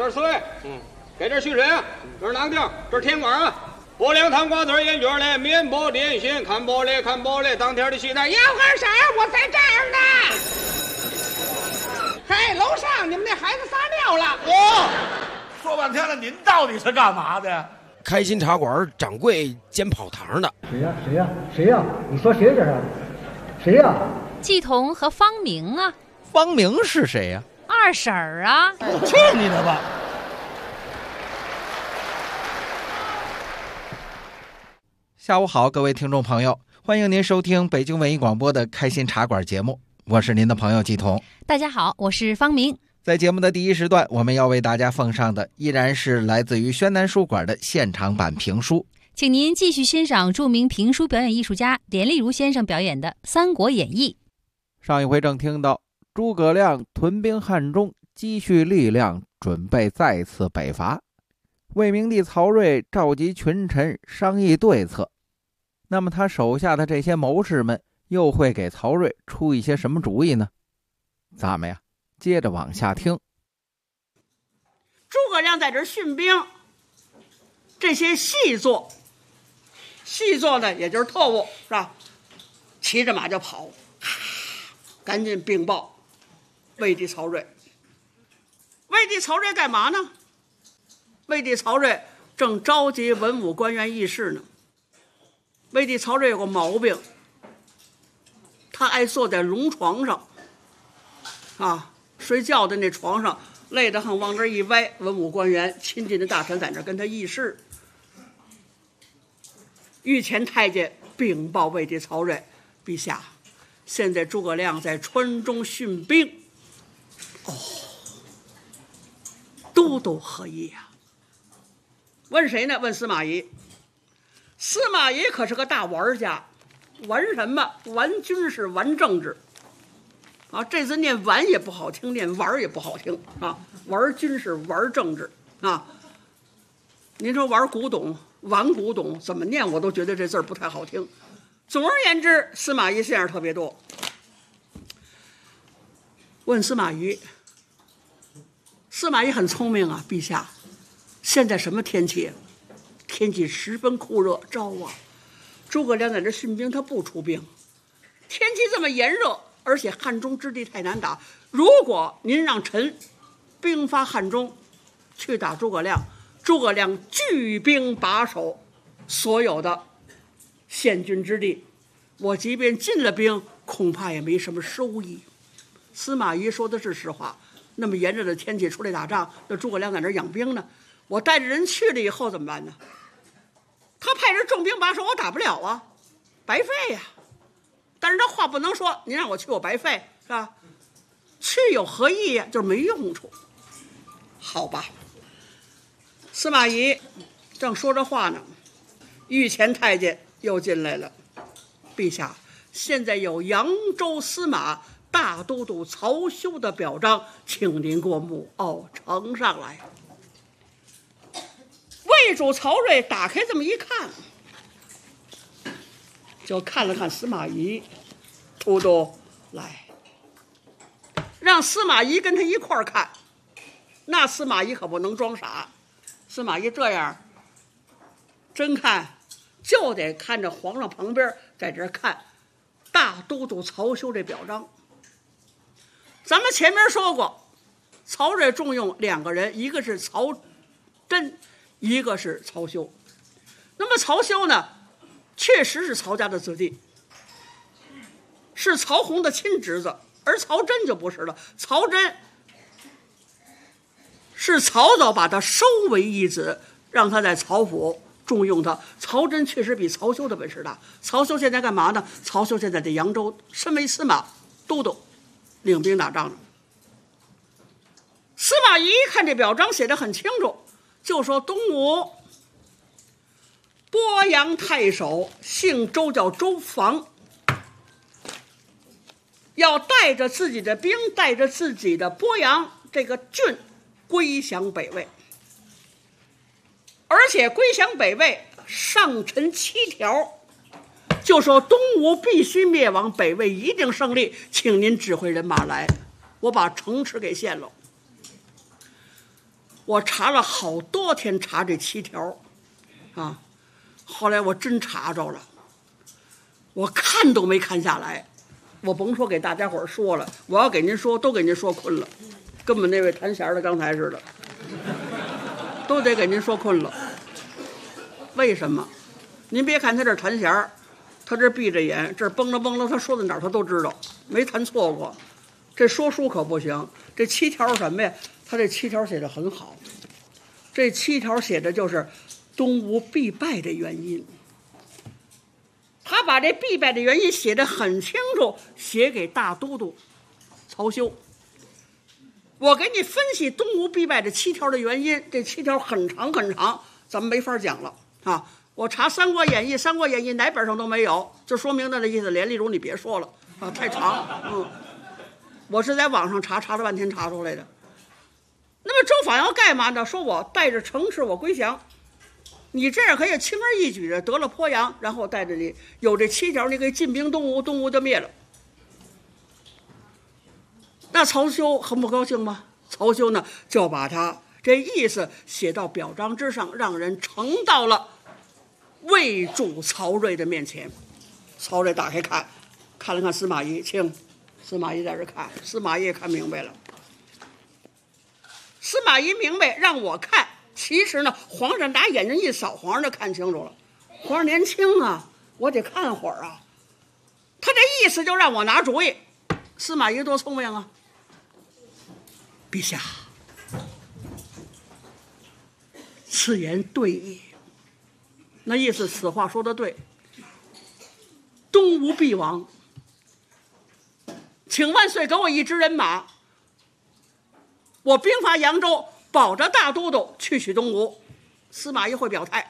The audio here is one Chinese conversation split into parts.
这水，给这蓄水啊，这是哪个地儿？这是天馆啊。不凉糖瓜子烟卷嘞，面包点心，看玻璃看玻璃，当天的西单。 要干啥呀？我在这儿呢。嘿，楼上你们那孩子撒尿了。 说半天了，您到底是干嘛的？ 开心茶馆掌柜兼跑堂的。 谁呀？你说谁这是？谁呀？ 季彤和方明啊。 方明是谁呀？ 二婶儿啊。 去你的吧！ 下午好，各位听众朋友，欢迎您收听北京文艺广播的开心茶馆节目，我是您的朋友季彤。 大家好，我是方明。 在节目的第一时段，我们要为大家奉上的依然是来自于宣南书馆的现场版评书， 请您继续欣赏著名评书表演艺术家连丽如先生表演的《三国演义》。 上一回正听到诸葛亮屯兵汉中，积蓄力量，准备再次北伐。魏明帝曹睿召集群臣商议对策，那么他手下的这些谋士们又会给曹睿出一些什么主意呢？咱们呀接着往下听。 诸葛亮在这训兵，这些细作呢也就是特务是吧，骑着马就跑，赶紧禀报魏帝曹睿。魏帝曹睿干嘛呢？魏帝曹睿正召集文武官员议事呢。魏帝曹睿有个毛病，他爱坐在龙床上啊，睡觉的那床上累得很，往这一歪，文武官员亲近的大臣在那跟他议事。御前太监禀报魏帝曹睿，陛下，现在诸葛亮在川中训兵。都督何意呀？问谁呢？问司马懿。司马懿可是个大玩家，玩什么？玩军事，玩政治啊！这字念玩也不好听，念玩也不好听啊！玩军事，玩政治啊！您说玩古董，玩古董怎么念？我都觉得这字儿不太好听。总而言之，司马懿线儿特别多。问司马懿，司马懿很聪明啊，陛下，现在什么天气？天气十分酷热，招啊！诸葛亮在这训兵，他不出兵。天气这么炎热，而且汉中之地太难打。如果您让臣兵发汉中，去打诸葛亮，诸葛亮聚兵把守所有的县郡之地，我即便进了兵，恐怕也没什么收益。司马懿说的是实话。那么炎热的天气出来打仗，那诸葛亮在那养兵呢，我带着人去了以后怎么办呢？他派人重兵把守，我打不了啊，白费呀。但是这话不能说，你让我去我白费是吧？去有何意呀？就是没用处。好吧，司马懿正说着话呢，御前太监又进来了。陛下，现在有扬州司马大都督曹休的表彰，请您过目。呈上来。魏主曹睿打开这么一看，就看了看司马懿，都督来，让司马懿跟他一块儿看。那司马懿可不能装傻，司马懿这样真看就得看着皇上旁边，在这看大都督曹休这表彰。咱们前面说过，曹睿重用两个人，一个是曹真，一个是曹休。那么曹休呢，确实是曹家的子弟，是曹洪的亲侄子，而曹真就不是了。曹真是曹操把他收为义子，让他在曹府重用他。曹真确实比曹休的本事大。曹休现在干嘛呢？曹休现在在扬州，身为司马都督，领兵打仗呢。司马懿看这表彰写得很清楚，就说东吴鄱阳太守姓周，叫周防，要带着自己的兵，带着自己的鄱阳这个郡归降北魏，而且归降北魏上陈7条，就说东吴必须灭亡，北魏一定胜利，请您指挥人马来，我把城池给陷了。 我查了好多天，查这7条，啊，后来我真查着了，我看都没看下来，我甭说给大家伙说了，我要给您说，都给您说困了，根本那位弹弦的刚才似的，都得给您说困了。为什么？您别看他这弹弦，他这闭着眼，这绷着绷着，他说到哪儿他都知道，没弹错过。这说书可不行，这7条什么呀？他这7条写的很好，这7条写的就是东吴必败的原因。他把这必败的原因写得很清楚，写给大都督曹休。我给你分析东吴必败这7条的原因，这7条很长很长，咱们没法讲了啊！我查《三国演义》，《三国演义》哪本上都没有，就说明那意思。连丽如，你别说了啊，太长。我是在网上查了半天查出来的。那么周访要干嘛呢？说我带着城池我归降，你这样可以轻而易举的得了鄱阳，然后带着你有这7条，你可以进兵东吴，东吴就灭了。那曹休很不高兴吗？曹休呢就把他这意思写到表彰之上，让人呈到了魏主曹睿的面前。曹睿打开看了看司马懿，请司马懿在这看，司马懿也看明白了。司马懿明白让我看，其实呢，皇上拿眼睛一扫，皇上就看清楚了。皇上年轻啊，我得看会儿啊。他这意思就让我拿主意。司马懿多聪明啊！陛下，此言对也。那意思，此话说的对。东吴必亡，请万岁给我一支人马，我兵发扬州，保着大都督去取东吴。司马懿会表态。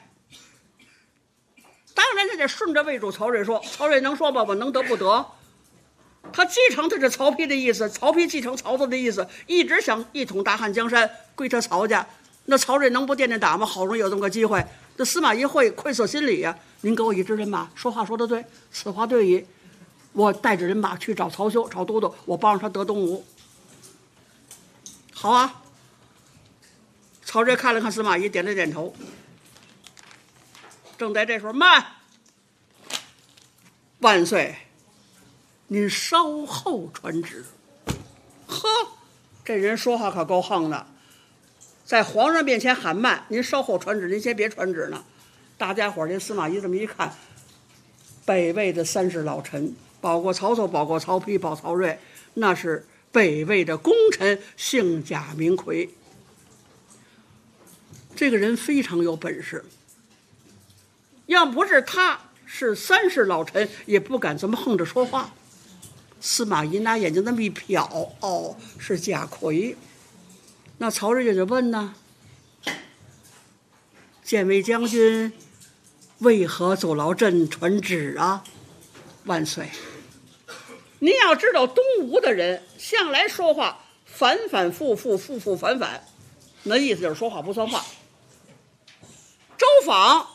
当然，他得顺着魏主曹睿说。曹睿能说吧？我能得不得？他继承的是曹丕的意思，曹丕继承曹操的意思，一直想一统大汉江山，归他曹家。那曹睿能不垫打吗？好容易有这么个机会，这司马懿会愧色心理呀。您给我一支人马，说话说得对，此话对矣。我带着人马去找曹休，找都督，我帮着他得东吴。好啊。曹睿看了看司马懿，点了点头。正在这时候，慢，万岁，您稍后传旨。呵，这人说话可够横的，在皇上面前喊慢，您稍后传旨，您先别传旨呢。大家伙儿这司马懿这么一看，北魏的30老臣，保过曹操，保过曹丕，保曹睿，那是北魏的功臣，姓贾名奎。这个人非常有本事，要不是他是30老臣，也不敢这么横着说话。司马懿拿眼睛那么一瞟，哦，是贾逵。那曹睿就问呢，建魏将军为何阻挠朕传旨啊？万岁，您要知道东吴的人向来说话反反复复，复复反反，那意思就是说话不算话。周访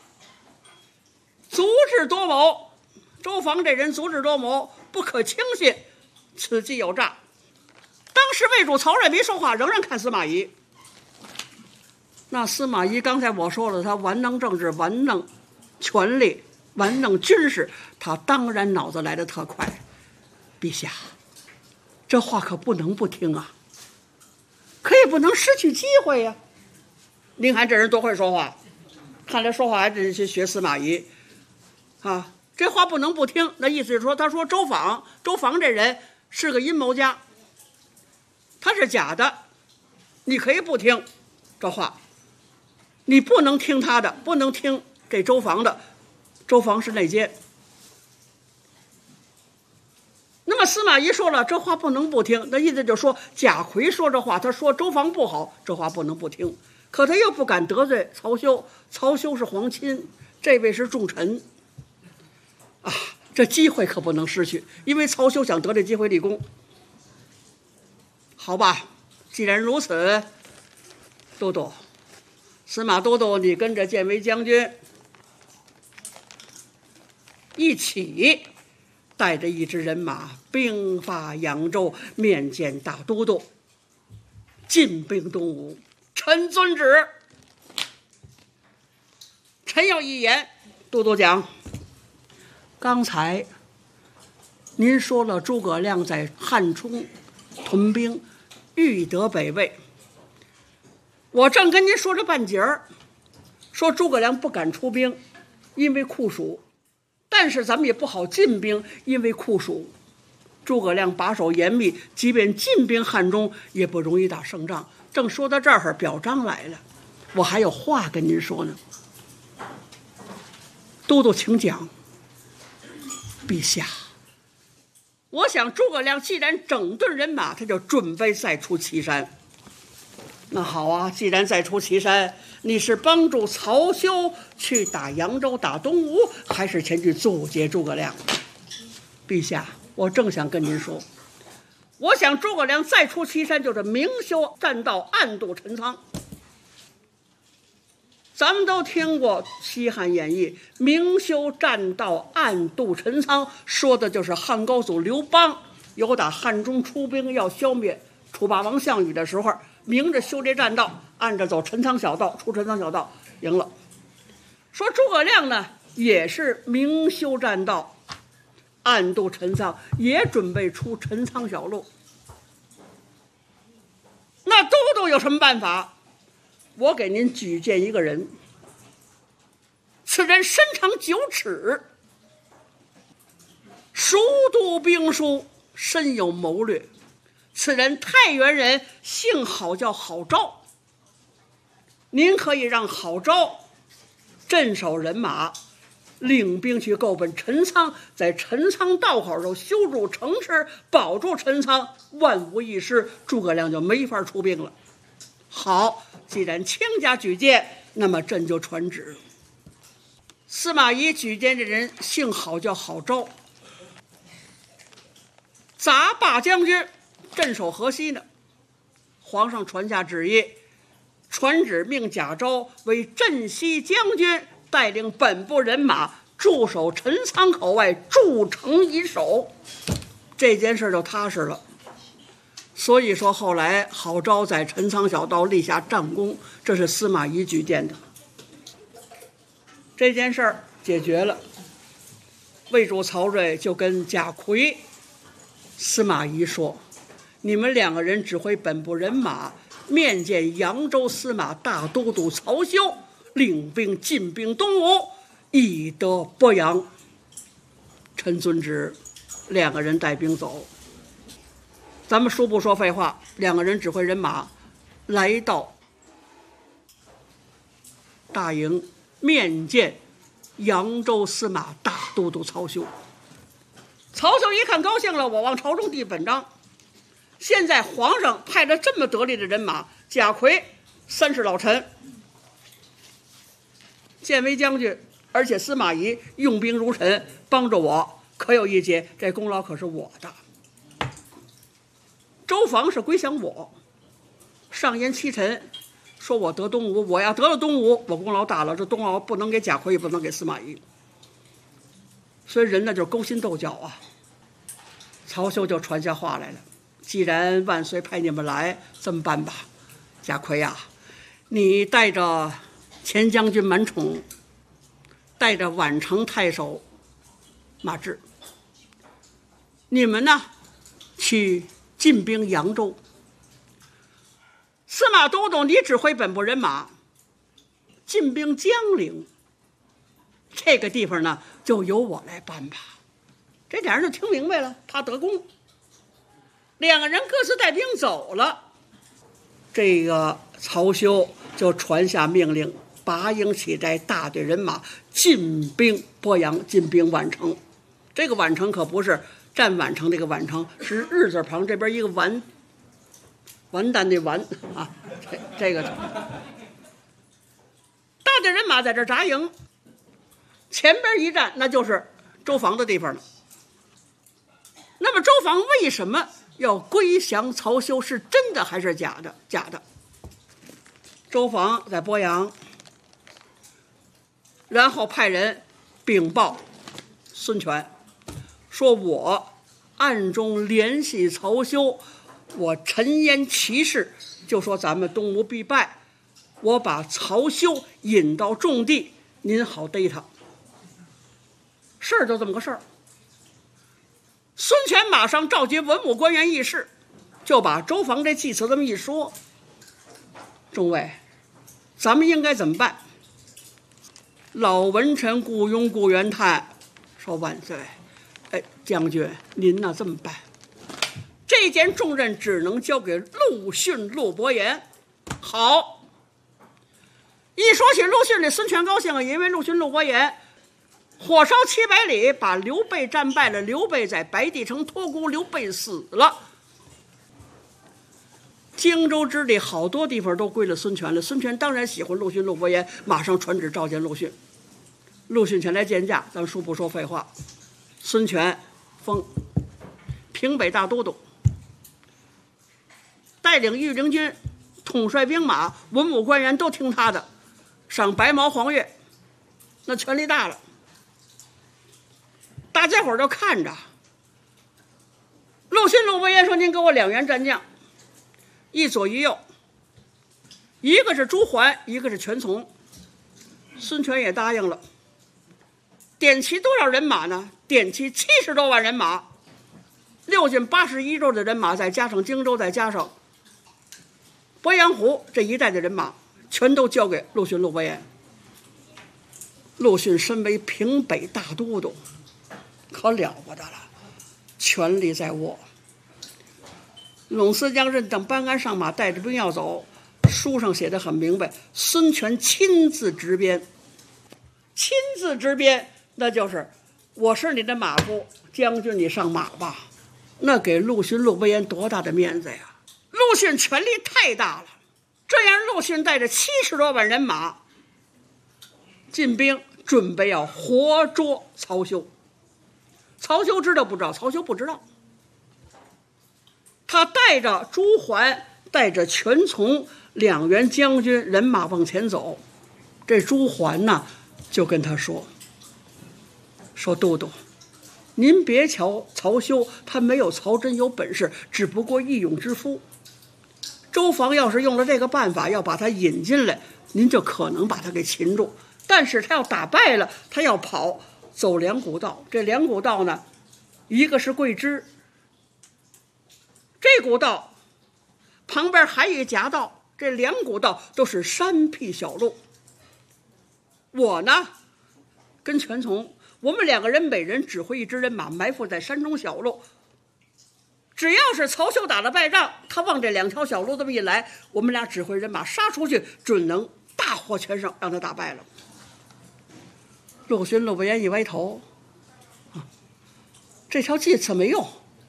足智多谋，周访这人足智多谋，不可轻信，此计有诈。当时魏主曹睿没说话，仍然看司马懿。那司马懿刚才我说了，他玩弄政治，玩弄权力，玩弄军事，他当然脑子来得特快。陛下，这话可不能不听啊，可也不能失去机会呀。您看这人多会说话，看来说话还真是学司马懿啊。这话不能不听，那意思是说，他说周访这人是个阴谋家，他是假的，你可以不听这话，你不能听他的，不能听这周访的，周访是内奸。那么司马懿说了，这话不能不听，那意思就是说，贾逵说这话，他说周访不好，这话不能不听，可他又不敢得罪曹休，曹休是皇亲，这位是重臣啊，这机会可不能失去，因为曹休想得这机会立功。好吧，既然如此，都督，司马都督，你跟着建威将军一起带着一支人马兵发扬州，面见大都督，进兵东吴， 臣遵旨。臣有一言，都督讲。刚才您说了诸葛亮在汉中屯兵，欲得北魏。我正跟您说着半截儿，说诸葛亮不敢出兵，因为酷暑；但是咱们也不好进兵，因为酷暑。诸葛亮把守严密，即便进兵汉中，也不容易打胜仗。正说到这儿，表彰来了，我还有话跟您说呢。都督请讲。陛下，我想诸葛亮既然整顿人马，他就准备再出祁山。那好啊，既然再出祁山，你是帮助曹休去打扬州、打东吴，还是前去阻截诸葛亮？陛下，我正想跟您说，我想诸葛亮再出祁山，就是明修栈道，暗度陈仓。咱们都听过《西汉演义》，明修栈道，暗度陈仓，说的就是汉高祖刘邦有打汉中出兵要消灭楚霸王项羽的时候，明着修这栈道，按着走陈仓小道，出陈仓小道赢了。说诸葛亮呢，也是明修栈道，暗度陈仓，也准备出陈仓小路。那都督有什么办法？我给您举荐一个人，此人身长9尺，熟读兵书，深有谋略。此人太原人，姓郝，叫郝昭。您可以让郝昭镇守人马，领兵去购奔陈仓，在陈仓道口上修筑城池，保住陈仓，万无一失，诸葛亮就没法出兵了。好，既然卿家举荐，那么朕就传旨。司马懿举荐这人姓郝，叫郝昭，杂霸将军，镇守河西呢。皇上传下旨意，传旨命贾昭为镇西将军，带领本部人马驻守陈仓口外，筑城以守。这件事就踏实了。所以说后来郝昭在陈仓小道立下战功，这是司马懿举荐的。这件事儿解决了，魏主曹睿就跟贾逵、司马懿说，你们2个人指挥本部人马面见扬州司马大都督曹休，领兵进兵东吴，以得鄱阳。臣遵旨。2个人带兵走。咱们书不说废话，2个人指挥人马来到大营，面见扬州司马大都督曹休。曹休一看高兴了，我往朝中递本章。现在皇上派了这么得力的人马，贾逵30老臣，建为将军，而且司马懿用兵如尘，帮着我，可有一节，这功劳可是我的。周防是归降我，上言7臣，说我得东吴，我要得了东吴，我功劳大了，这东吴不能给贾逵，也不能给司马懿。所以人呢就是勾心斗角啊。曹休就传下话来了，既然万岁派你们来，这么办吧，贾逵呀，你带着前将军满宠，带着宛城太守马志，你们呢去进兵扬州。司马都督，你指挥本部人马进兵江陵，这个地方呢就由我来办吧。这俩人就听明白了，怕得功。2个人各自带兵走了。这个曹休就传下命令，拔营起寨，大队人马进兵鄱阳，进兵宛城。这个宛城可不是占宛城，这个宛城是日字旁，这边一个完蛋的完啊，这个大队人马在这扎营，前边一站那就是周防的地方了。那么周防为什么要归降曹休？是真的还是假的？假的。周防在鄱阳，然后派人禀报孙权，说我暗中联系曹休，我沉言其事，就说咱们东吴必败， 我把曹休引到重地，您好逮他。事儿就这么个事儿。孙权马上召集文武官员议事，就把周防这计策这么一说。众位，咱们应该怎么办？老文臣顾雍、顾元泰说：“万岁，将军您呢这么办？这件重任只能交给陆逊、陆伯言。”好，一说起陆逊，这孙权高兴啊，因为陆逊、陆伯言火烧700里，把刘备战败了。刘备在白帝城托孤，刘备死了。荆州之地好多地方都归了孙权了。孙权当然喜欢陆逊、陆伯言，马上传旨召见陆逊。陆逊前来见驾，咱书不说废话。孙权封平北大都督，带领御林军，统帅兵马，文武官员都听他的，赏白毛黄钺，那权力大了。大家伙都看着。陆逊、陆伯言说：“您给我2员战将，一左一右，一个是朱桓，一个是全琮。”孙权也答应了。点齐多少人马呢？点齐70多万人马，6郡81州的人马，再加上荆州，再加上鄱阳湖这一带的人马，全都交给陆逊、陆伯言。陆逊身为平北大都督，可了不得了，权力在握。陇司将任等班安上马，带着兵要走，书上写得很明白，孙权亲自执鞭。亲自执鞭，那就是我是你的马夫，将军你上马吧。那给陆逊、陆伯言多大的面子呀！陆逊权力太大了，这样陆逊带着70多万人马进兵，准备要活捉曹休。曹休知道不知道？曹休不知道。他带着朱桓，带着全琮2员将军人马往前走。这朱桓呢，就跟他说：“都督，您别瞧曹休，他没有曹真有本事，只不过义勇之夫。周防要是用了这个办法，要把他引进来，您就可能把他给擒住。但是他要打败了，他要跑，走2股道。这2股道呢，一个是桂枝，这股道旁边还有一夹道，这2股道都是山僻小路。我呢，跟全琮，我们2个人每人指挥1支人马，埋伏在山中小路。只要是曹休打了败仗，他往这2条小路这么一来，我们俩指挥人马杀出去，准能大获全胜，让他打败了。”陆逊、陆伯言一歪头，这条计策没用，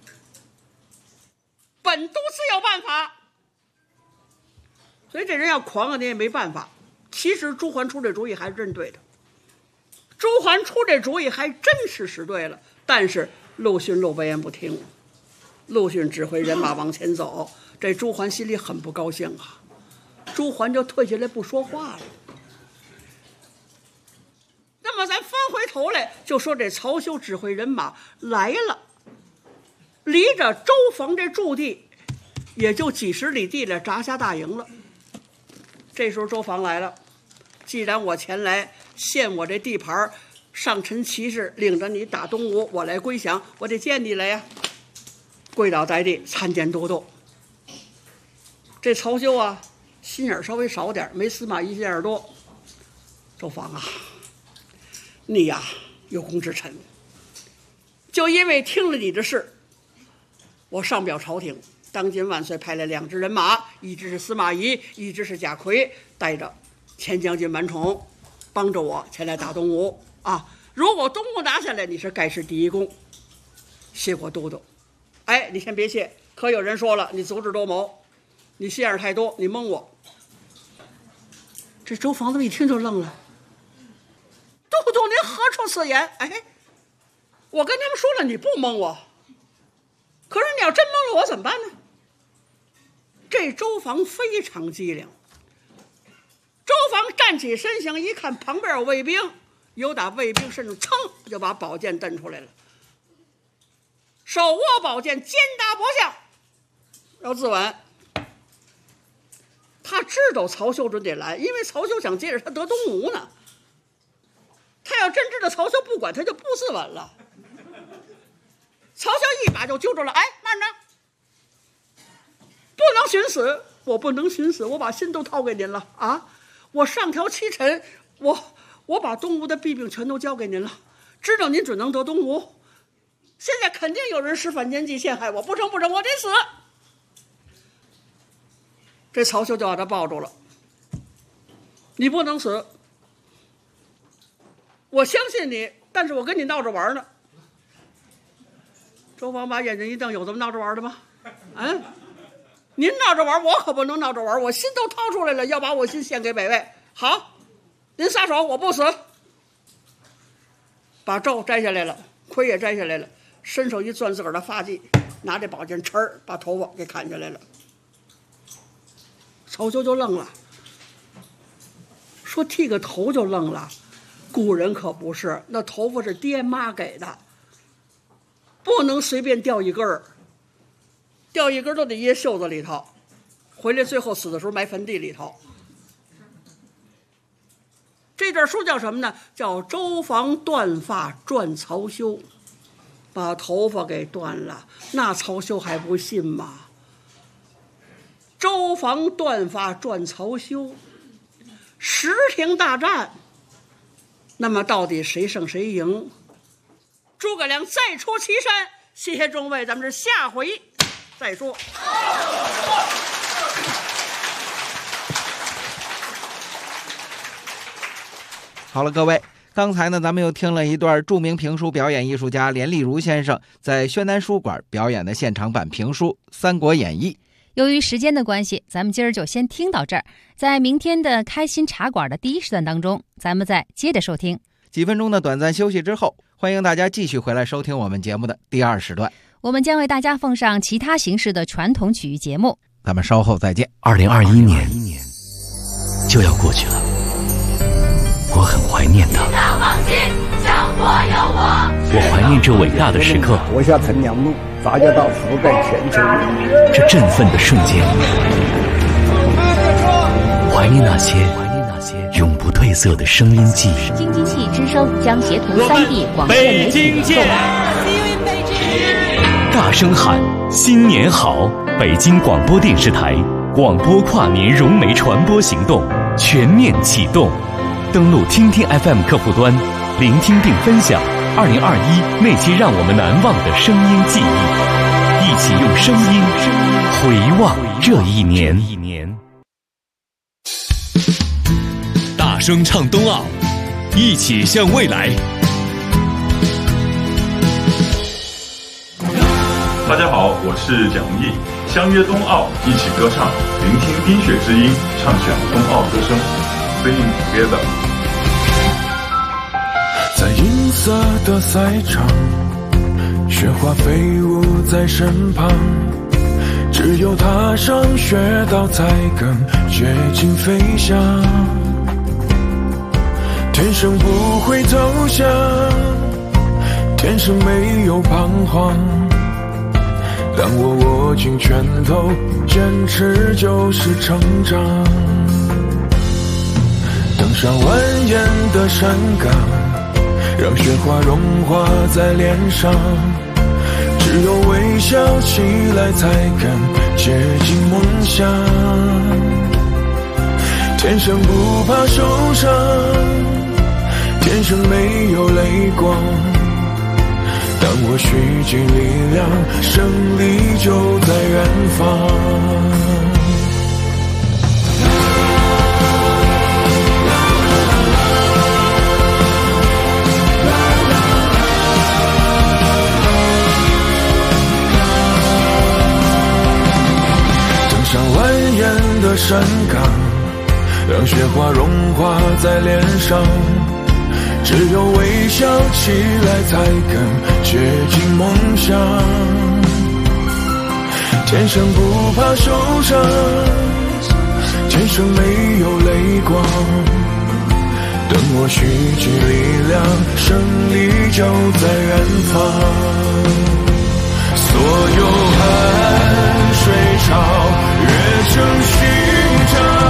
本督自有办法。所以这人要狂啊，你也没办法。其实朱桓出这主意还是真对的，朱桓出这主意还真是使对了，但是陆逊、陆伯言不听。陆逊指挥人马往前走，这朱桓心里很不高兴啊，朱桓就退下来不说话了。那么咱翻回头来就说，这曹休指挥人马来了，离着周防这驻地也就几十里地了，扎下大营了。这时候周防来了，既然我前来献我这地盘，上陈骑士领着你打东吴，我来归降，我得见你来呀。跪倒在地参见都督。这曹休啊，心眼稍微少点，没司马懿心眼多。周防啊，你呀有功之臣，就因为听了你的事，我上表朝廷，当今万岁派来2支人马，一支是司马懿，一支是贾逵，带着前将军满宠，帮着我前来打东吴啊！如果东吴拿下来，你是盖世第一功，谢过都督。哎，你先别谢，可有人说了，你足智多谋，你心眼太多，你蒙我。这周防这么一听就愣了，都督您何出此言？哎，我跟他们说了，你不蒙我，可是你要真蒙了我怎么办呢？这周防非常机灵，周防站起身形，一看旁边有卫兵，有打卫兵身上噌就把宝剑蹬出来了，手握宝剑，肩搭脖项，要自刎。 他知道曹休准得来，因为曹休想接着他得东吴呢。他要真知道曹休不管，他就不自刎了。曹休一把就揪住了，哎，慢着，不能寻死，我不能寻死，我把心都掏给您了啊！我上条七臣，我把东吴的弊病全都交给您了，知道您准能得东吴。现在肯定有人使反间计陷害我，不成，我得死。这曹休就把他抱住了，你不能死，我相信你，但是我跟你闹着玩呢。周芳把眼睛一瞪，有这么闹着玩的吗？您闹着玩，我可不能闹着玩，我心都掏出来了，要把我心献给北魏。好，您撒手，我不死。把胄摘下来了，盔也摘下来了，伸手一攥自个儿的发髻，拿这宝剑抻把头发给砍下来了。曹休就愣了，说剃个头就愣了，古人可不是，那头发是爹妈给的，不能随便掉一根儿，掉一根都得掖袖子里头，回来最后死的时候埋坟地里头。这本书叫什么呢？叫《周防断发传曹休》，把头发给断了，那曹休还不信吗？周防断发传曹休，石亭大战，那么到底谁胜谁赢？诸葛亮再出祁山。谢谢众位，咱们这下回再说。 好了，各位，刚才呢，咱们又听了一段著名评书表演艺术家连丽如先生在宣南书馆表演的现场版评书《三国演义》。 由于时间的关系，咱们今儿就先听到这儿。在明天的开心茶馆的第一时段当中，咱们再接着收听。 几分钟的短暂休息之后，欢迎大家继续回来收听我们节目的第二时段。 我们将为大家奉上其他形式的传统曲艺节目。 咱们稍后再见。 2021年就要过去了，我很怀念它。我怀念这伟大的时刻， 活下陈良路，杂交到覆盖全球， 这振奋的瞬间，怀念那些永不褪色的声音记忆。 京津冀之声将协同3D 广电媒体见， 大声喊新年好！北京广播电视台广播跨年融媒传播行动全面启动，登录听听 FM 客户端，聆听并分享2021那些让我们难忘的声音记忆，一起用声音回望这一年。 大声唱冬奥，一起向未来。 大家好，我是蒋毅，相约冬奥，一起歌唱，聆听冰雪之音，畅想冬奥歌声 ，Sing together。 在银色的赛场，雪花飞舞在身旁，只有踏上雪道才更接近飞翔。天生不会投降，天生没有彷徨。当我握紧拳头，坚持就是成长。登上蜿蜒的山岗，让雪花融化在脸上，只有微笑起来才更接近梦想。天生不怕受伤，天生没有泪光。当我蓄积力量，胜利就在远方。登上蜿蜒的山岗，让雪花融化在脸上，只有微笑起来才更接近梦想。天生不怕受伤，天生没有泪光。等我蓄积力量，胜利就在远方。所有汗水潮，跃成勋章。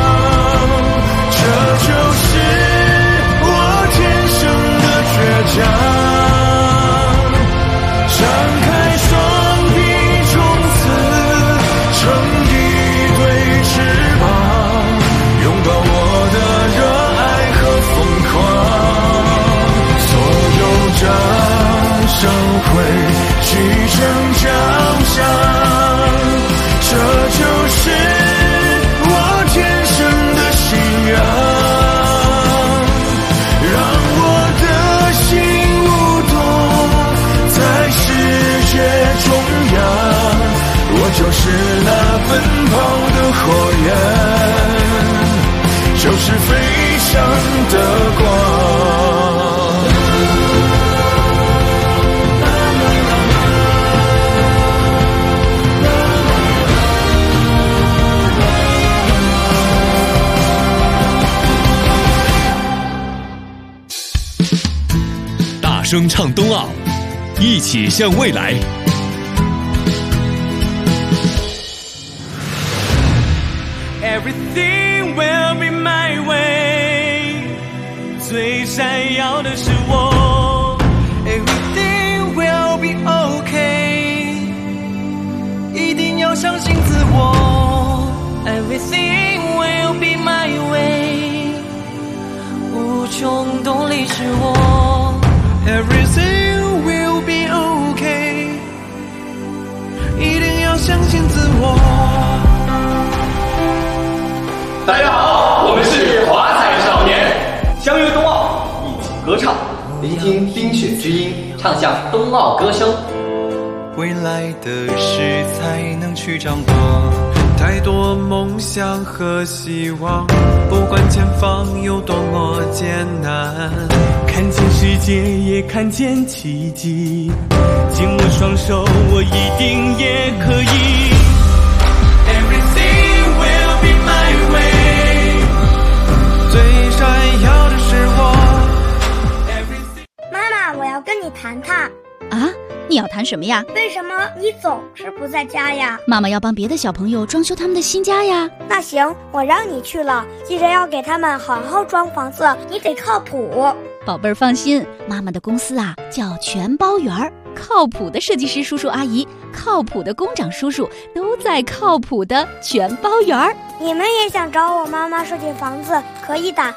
声唱冬奥，一起向未来。 Everything will be my way， 最闪耀的是我。Everything will be okay， 一定要相信自我。Everything will be my way， 无穷动力是我。Everything will be okay， 一定要相信自我。 大家好，我们是华彩少年，相约冬奥，一起歌唱，聆听冰雪之音，唱响冬奥歌声。 未来的事才能去掌握，太多梦想和希望，不管前方有多么艰难，看见世界也看见奇迹，紧握双手，我一定也可以。Everything will be my way， 最闪耀的是我。 妈妈，我要跟你谈谈。 啊，你要谈什么呀？ 为什么你总是不在家呀？ 妈妈要帮别的小朋友装修他们的新家呀。 那行，我让你去了，记着要给他们好好装房子，你得靠谱。 宝贝儿放心，妈妈的公司啊叫全包园儿，靠谱的设计师叔叔阿姨，靠谱的工长叔叔都在靠谱的全包园儿。 你们也想找我妈妈设计房子，可以打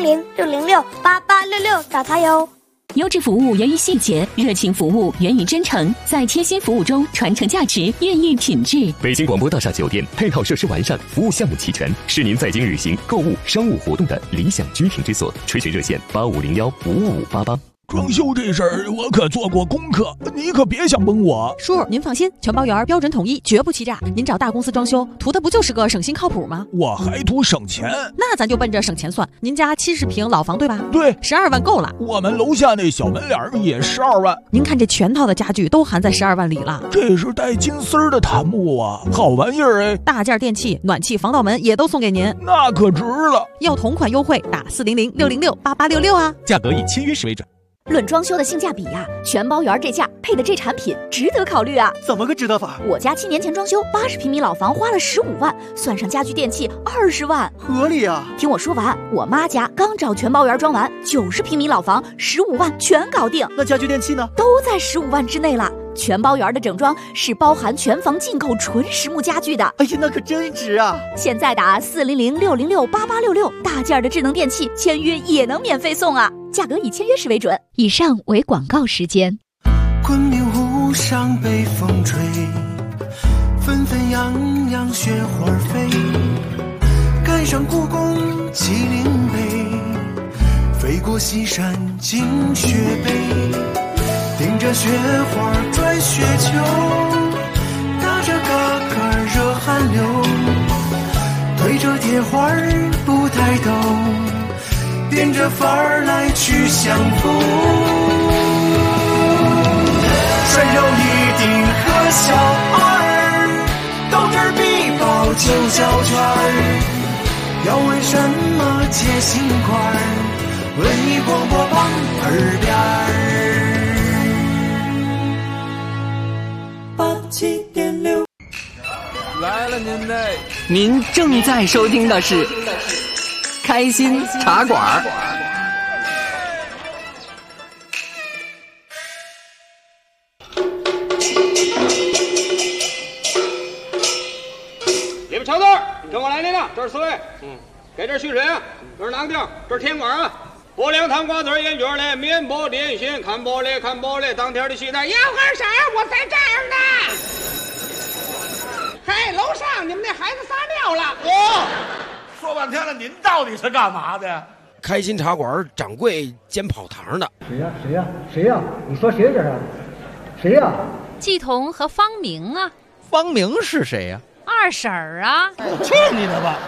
400-606-8866找她哟。 优质服务源于细节，热情服务源于真诚，在贴心服务中传承价值，孕育品质。 北京广播大厦酒店配套设施完善，服务项目齐全，是您在京旅行、购物、商务活动的理想居停之所。垂询热线8501-55588。 装修这事儿我可做过功课，你可别想蒙我。 叔，您放心，全包园标准统一，绝不欺诈。您找大公司装修，图的不就是个省心靠谱吗？ 我还图省钱， 那咱就奔着省钱算。您家70平老房对吧？ 对 ，12万够了。 我们楼下那小门脸也12万。 您看这全套的家具都含在12万里了。 这是带金丝儿的檀木啊，好玩意儿哎！ 大件电器、暖气、防盗门也都送给您， 那可值了。 要同款优惠，打400-606-8866啊， 价格以签约时为准。 论装修的性价比呀，全包园这价配的这产品值得考虑啊！ 怎么个值得法？ 我家7年前装修，80平米老房花了15万，算上家具电器20万， 合理啊！ 听我说完，我妈家刚找全包园装完，90平米老房15万全搞定。 那家具电器呢？ 都在15万之内了。全包园的整装是包含全房进口纯实木家具的。 哎呀，那可真值啊！ 现在打400-606-8866，大件的智能电器签约也能免费送啊！价格以签约时为准。以上为广告时间。 昆明湖上北风吹，纷纷扬扬雪花飞，赶上故宫麒麟碑，飞过西山进雪碑，顶着雪花转雪球，打着嘎嘎热汗流，对着铁花不抬头，变着法儿来去相逢。山有一定和小二，斗智必报9小圈儿，要问什么解心块儿，文艺广播旁耳边87.6。 来了您正在收听的是开心茶馆。 你们瞧这儿，跟我来领了，这是4位，给这续水啊，这是囊丁，这是甜管啊，拨凉糖瓜子烟卷嘞，面包点心，看玻璃看玻璃，当天的西单要干啥？我在这儿呢。嘿，楼上你们那孩子撒尿了。 说半天了，您到底是干嘛的呀？ 开心茶馆掌柜兼跑堂的。 谁呀？你说谁这是？谁呀？ 季彤和方明啊。 方明是谁呀？ 二婶儿啊。 去你的吧！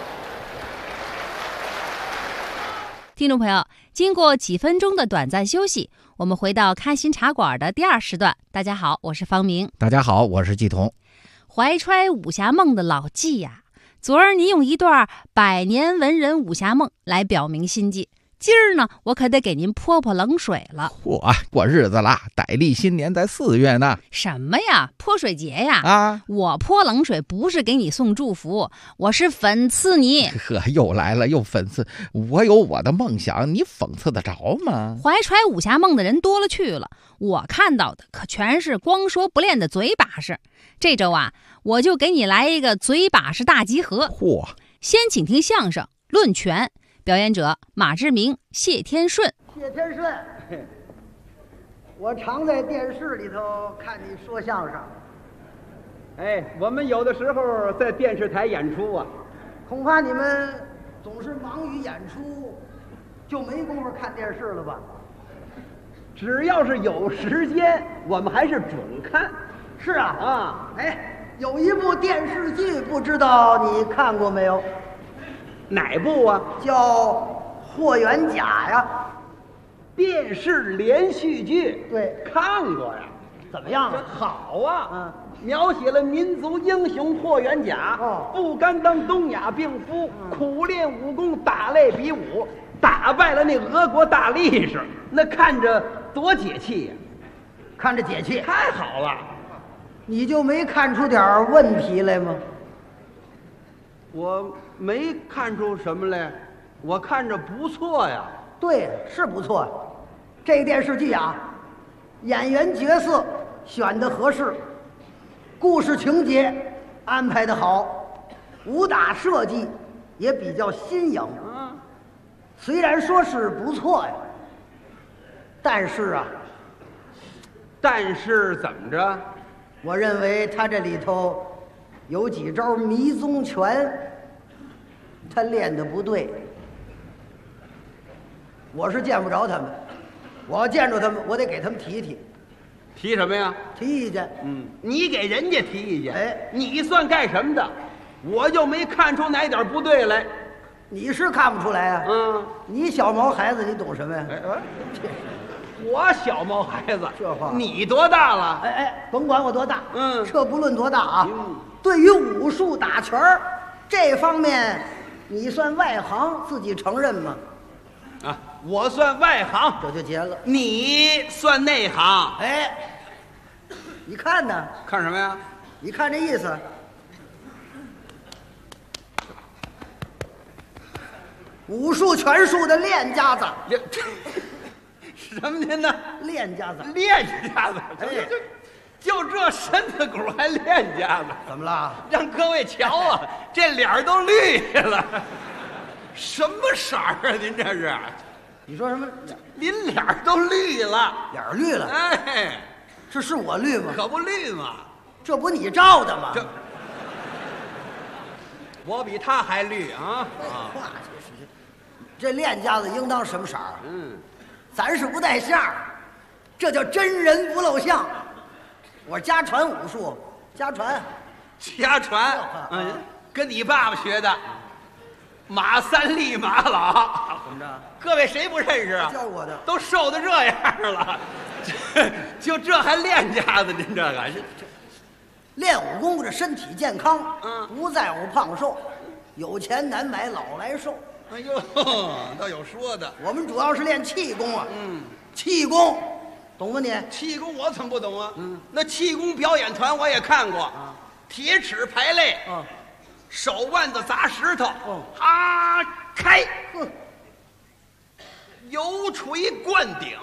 听众朋友，经过几分钟的短暂休息，我们回到开心茶馆的第2时段。大家好，我是方明。 大家好，我是季彤。 怀揣武侠梦的老季呀，昨儿你用一段百年文人武侠梦来表明心迹， 今儿呢，我可得给您泼泼冷水了。 过日子啦，傣历新年在4月呢。 什么呀？泼水节呀？ 啊！ 我泼冷水不是给你送祝福，我是讽刺你。 呵，又来了，又讽刺。我有我的梦想，你讽刺得着吗？ 怀揣武侠梦的人多了去了，我看到的可全是光说不练的嘴把式。这周啊，我就给你来一个嘴把式大集合。先请听相声《论拳》，表演者马志明、谢天顺。 谢天顺，我常在电视里头看你说相声。 哎，我们有的时候在电视台演出啊， 恐怕你们总是忙于演出，就没工夫看电视了吧？ 只要是有时间，我们还是准看。 是啊，哎，有一部电视剧，不知道你看过没有？ 哪部啊？ 叫《霍元甲》呀。 电视连续剧。 对， 看过呀。 怎么样？ 好啊。描写了民族英雄霍元甲，不甘当东亚病夫，苦练武功，打擂比武，打败了那俄国大力士，那看着多解气呀！ 看着解气， 太好了。 你就没看出点问题来吗？ 我没看出什么来，我看着不错呀。 对，是不错。这个电视剧啊，演员角色选得合适，故事情节安排得好，武打设计也比较新颖。虽然说是不错呀，但是啊， 但是怎么着？ 我认为他这里头有几招迷踪拳，他练得不对。我是见不着他们，我要见着他们，我得给他们提提。 提什么呀？ 提意见。 你给人家提意见， 哎， 你算干什么的？我就没看出哪点不对来。 你是看不出来啊？你小毛孩子，你懂什么呀？ 我小毛孩子， 这话你多大了？ 哎，甭管我多大，这不论多大啊。对于武术打拳这方面，你算外行，自己承认吗？ 啊，我算外行， 这就结了。 你算内行。 哎，你看呢？ 看什么呀？ 你看这意思。武术拳术的练家子。 什么您呢？ 练家子， 练家子，就这身子骨还练家子？ 怎么了？ 让各位瞧啊，这脸都绿了，什么色儿啊？您这是？ 你说什么？ 您脸都绿了， 脸绿了？ 哎， 这是我绿吗？ 可不绿嘛， 这不你照的吗？ 我比他还绿啊！ 话就是，这练家子应当什么色儿？咱是不带相，这叫真人不露相。我家传武术，家传， 跟你爸爸学的，马三立马老。 怎么着？ 各位谁不认识啊？ 教我的， 都瘦得这样了，就这还练家子？您这个练武功，这身体健康，不在乎胖瘦，有钱难买老来瘦。 哎呦，倒有说的。 我们主要是练气功啊。气功，懂吗你？ 气功我怎么不懂啊？那气功表演团我也看过，铁尺排擂，手腕子砸石头，开，油锤灌顶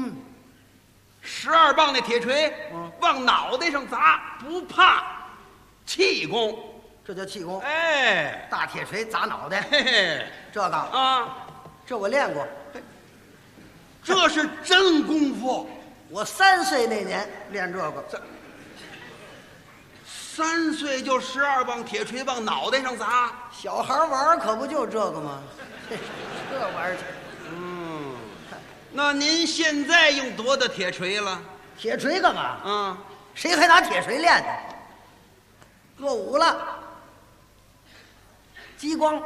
，12磅那铁锤往脑袋上砸，不怕。气功。 这叫气功。 哎， 大铁锤砸脑袋，这个啊， 这我练过， 这是真功夫。 我3岁那年练这个 ，3岁就12磅铁锤往脑袋上砸， 小孩玩可不就这个吗？这玩意儿， 那您现在用多大铁锤了？ 铁锤干嘛？谁还拿铁锤练呢？落伍了。激光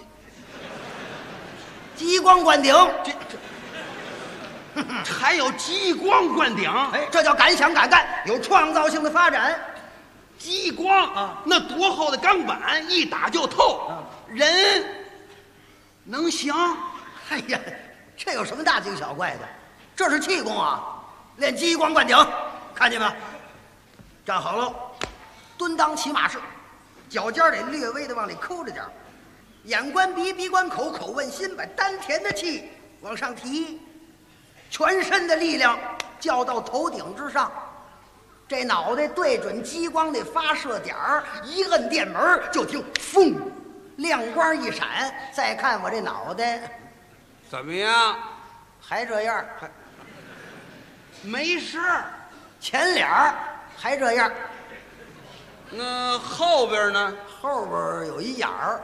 灌顶， 还有激光灌顶， 哎，这叫敢想敢干，有创造性的发展。 激光那多厚的钢板一打就透，人能行？ 哎呀， 这有什么大惊小怪的？这是气功啊，练激光灌顶，看见没？站好喽，蹲裆骑马式，脚尖得略微的往里抠着点，眼观鼻，鼻观口，口问心，把丹田的气往上提，全身的力量较到头顶之上，这脑袋对准激光的发射点儿，一摁电门就听风，亮光一闪。再看我这脑袋， 怎么样？ 还这样， 还没事。 前脸还这样。 那后边呢？ 后边有一眼儿，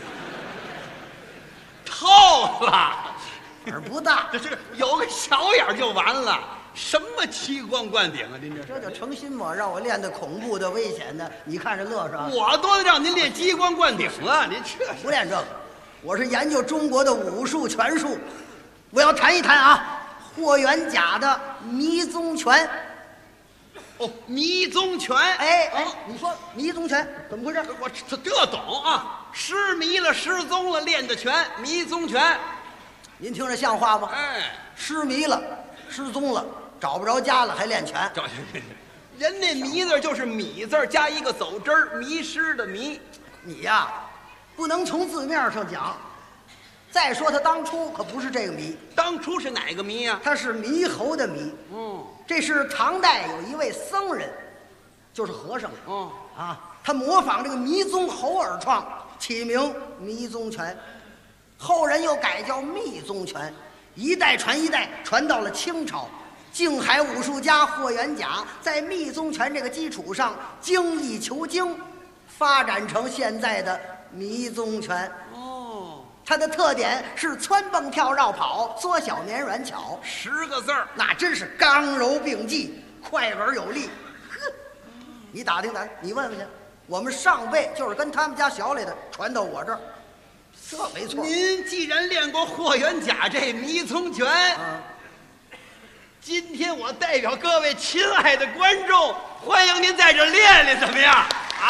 透了， 眼儿不大， 这有个小眼就完了。什么激光灌顶啊？您这叫诚心嘛？让我练的恐怖的、危险的，你看着乐是吧？ 我多让您练激光灌顶啊！您这不练这个，我是研究中国的武术拳术，我要谈一谈啊，霍元甲的迷踪拳。 哦，迷踪拳， 你说迷踪拳怎么回事？ 我这懂啊，失迷了、失踪了练的拳，迷踪拳。 您听着像话吗？失迷了、失踪了，找不着家了还练拳？ 人那迷字就是米字加一个走之儿，迷失的迷。 你呀，不能从字面上讲。再说他当初可不是这个迷， 当初是哪个迷呀？ 他是猕猴的猕。这是唐代有一位僧人，就是和尚。他模仿这个迷踪猴而创，起名迷踪拳。后人又改叫密宗拳，一代传一代，传到了清朝。静海武术家霍元甲在密宗拳这个基础上精益求精，发展成现在的迷踪拳。它的特点是蹿蹦跳绕跑，缩小绵软巧 ，10个字儿， 那真是刚柔并济，快而有力。你打听打听，你问问去，我们上辈就是跟他们家学来的，传到我这儿，这没错。 您既然练过霍元甲这迷踪拳，今天我代表各位亲爱的观众，欢迎您在这练练，怎么样？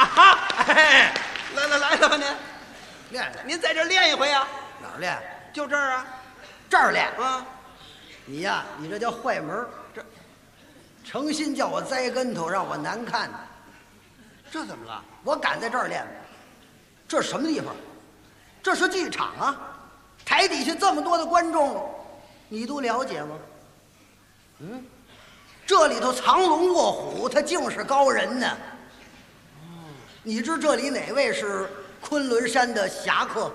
来了吧您。 练， 您在这练一回啊？ 哪儿练？ 就这儿啊， 这儿练啊！ 你呀，你这叫坏门，这诚心叫我栽跟头，让我难看。 这怎么了？ 我敢在这儿练，这是什么地方？这是剧场啊！台底下这么多的观众，你都了解吗？这里头藏龙卧虎，他竟是高人呢。你知这里哪位是昆仑山的侠客？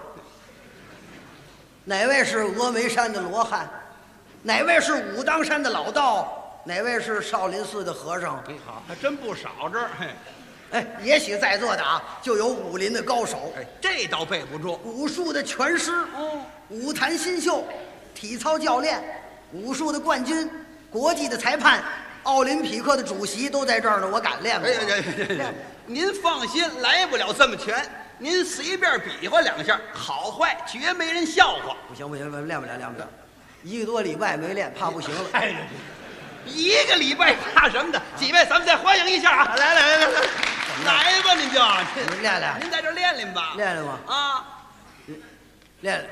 哪位是峨眉山的罗汉？哪位是武当山的老道？哪位是少林寺的和尚？ 好，还真不少这儿。 也许在座的啊，就有武林的高手。 这倒背不住。 武术的拳师，武坛新秀，体操教练，武术的冠军，国际的裁判，奥林匹克的主席都在这儿呢。我敢练吗？ 您放心，来不了这么全。您随便比划2下，好坏绝没人笑话。 不行，练不了，1个多礼拜没练，怕不行了。 1个礼拜怕什么的？几位，咱们再欢迎一下啊！来吧，您就练， 您在这练练吧， 练吧啊， 练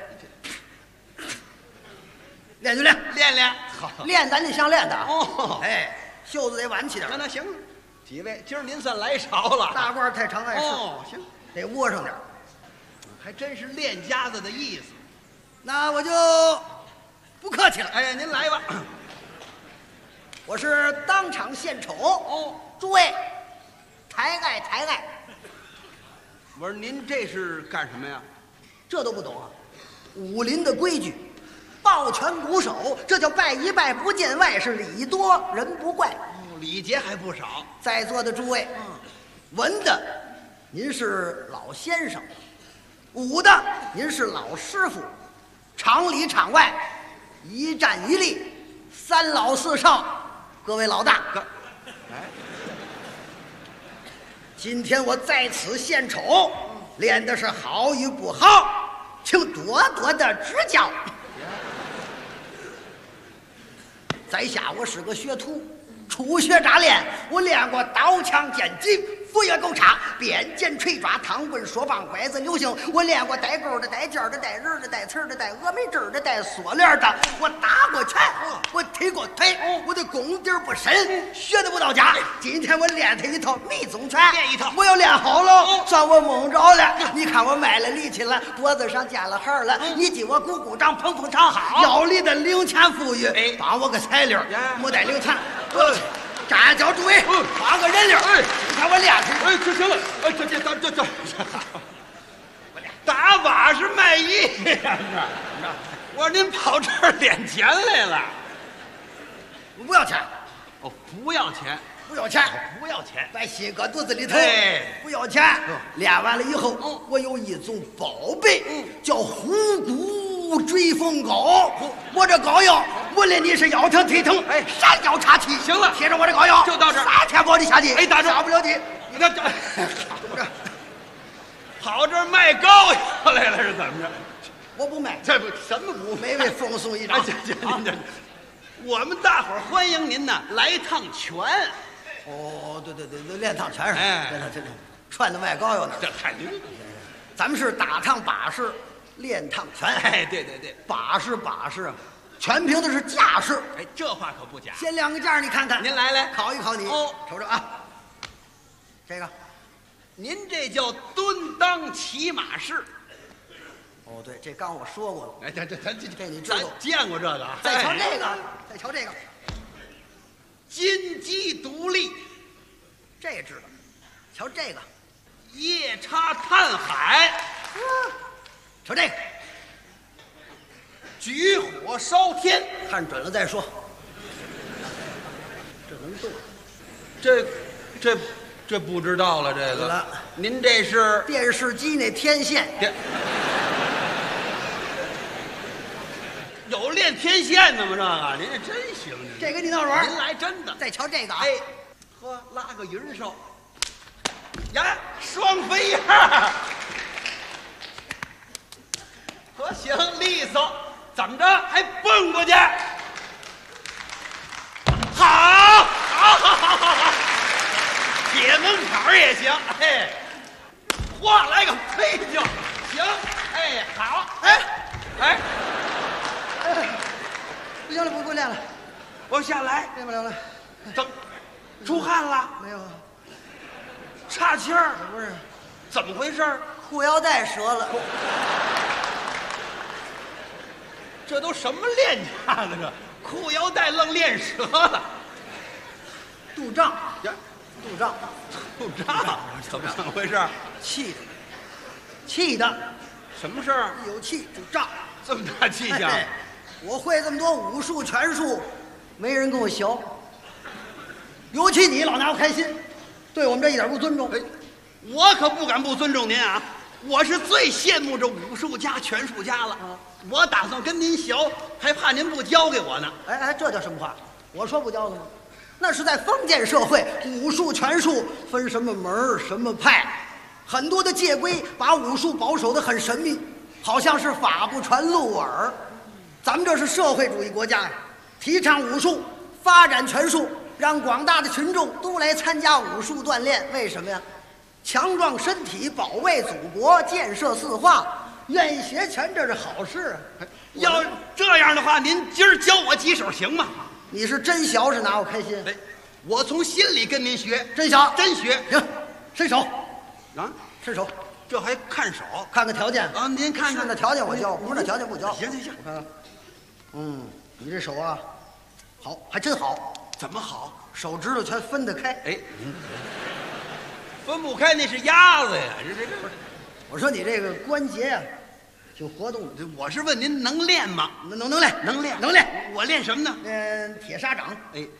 就练， 好， 练咱得像练的哦。 袖子得挽起点。 那行，几位，今儿您算来着了。 大褂太长碍事。 行， 得窝上点。 还真是练家子的意思。 那我就不客气了。 您来吧。 我是当场献丑。诸位，抬爱。 我说您这是干什么呀？ 这都不懂啊？武林的规矩，抱拳鼓手，这叫拜一拜不见外，是礼多人不怪。 礼节还不少。 在座的诸位，文的您是老先生，武的您是老师傅，场里场外一站一立，3老4少，各位老大。今天我在此献丑，练的是好与不好，请多多的指教。在下我是个学徒，初学乍练，我练过刀枪剑戟， 斧也够差，鞭剑锤抓汤棍说棒拐子流星，我练过带钩的、带尖的、带人的、带刺的、带峨眉针的、带锁链的，我打过拳，我踢过腿，我的功底不深，学的不到家。今天我练他一套密宗拳， 练一套， 我要练好了，算我蒙着了。你看我卖了力气了，脖子上加了孩了，你给我鼓鼓掌，捧捧场，好，腰里的零钱富裕，帮我个彩铃，没带零钱。站脚注意，画个人溜。你看我练去。 这行了，这，打把式卖艺呀！我说您跑这儿敛钱来了？ 不要钱。 哦，不要钱， 不要钱， 不要钱， 把心搁肚子里头。不要钱。练完了以后，我有一种宝贝，叫虎骨追风膏。我这膏药，无论你是腰疼腿疼，闪腰岔气， 行了， 贴着我这膏药， 就到这儿 ，3天保你下地。 大周下不了地。 你看这，跑这儿卖膏药来了是怎么着？ 我不卖， 这不什么不每位奉送一张。 这，我们大伙儿欢迎您呢，来趟拳。 哦，对，练趟拳是吧？这串的卖膏药呢， 这太灵了。 咱们是打趟把式，练趟拳。 对， 把式，全凭的是架势。 这话可不假。 先亮个架，你看看。 您来， 考一考你。瞅瞅啊，这个， 您这叫蹲裆骑马式。 哦，对，这刚我说过了。这你知道？ 见过这个。 再瞧这个，再瞧这个， 金鸡独立， 这也知道。瞧这个， 夜叉探海。 瞧这个， 举火烧天。 看准了再说。这能动？ 这不知道了。这个，您这是电视机那天线。 有练天线的吗？这个您这真行， 这个你闹玩。 您来真的。 再瞧这个啊， 呵，拉个云梢，呀，双飞燕，可行，利索，怎么着还蹦过去？好，铁门槛也行，嚯，来个飞就行，好， 不行了，不练了， 我下来， 练不了了。 怎么出汗了？ 没有， 岔气儿。 不是， 怎么回事？ 裤腰带折了。 这都什么练家子？这裤腰带愣练折了。 肚胀呀， 肚胀， 怎么回事？ 气的， 什么事儿？ 有气就胀， 这么大气象。 我会这么多武术拳术，没人跟我学，尤其你老拿我开心，对我们这一点不尊重。 我可不敢不尊重您啊！我是最羡慕这武术家、拳术家了。我打算跟您学，还怕您不教给我呢。 这叫什么话？我说不教的吗？那是在封建社会，武术拳术分什么门什么派，很多的界规把武术保守得很神秘，好像是法不传路耳。咱们这是社会主义国家呀，提倡武术，发展拳术，让广大的群众都来参加武术锻炼。为什么呀？强壮身体，保卫祖国，建设四化。愿意学拳，这是好事啊！ 要这样的话，您今儿教我几手行吗？ 你是真学是拿我开心？ 我从心里跟您学， 真学， 真学。 行，伸手啊， 伸手。 这还看手？ 看看条件啊！您看看那条件我教，不是那条件不教。 行， 我看看。你这手啊，好，还真好。 怎么好？ 手指头全分得开。 分不开那是鸭子呀！这。 我说你这个关节呀，就活动。 我是问您能练吗？ 能练。 我练什么呢？ 练铁砂掌。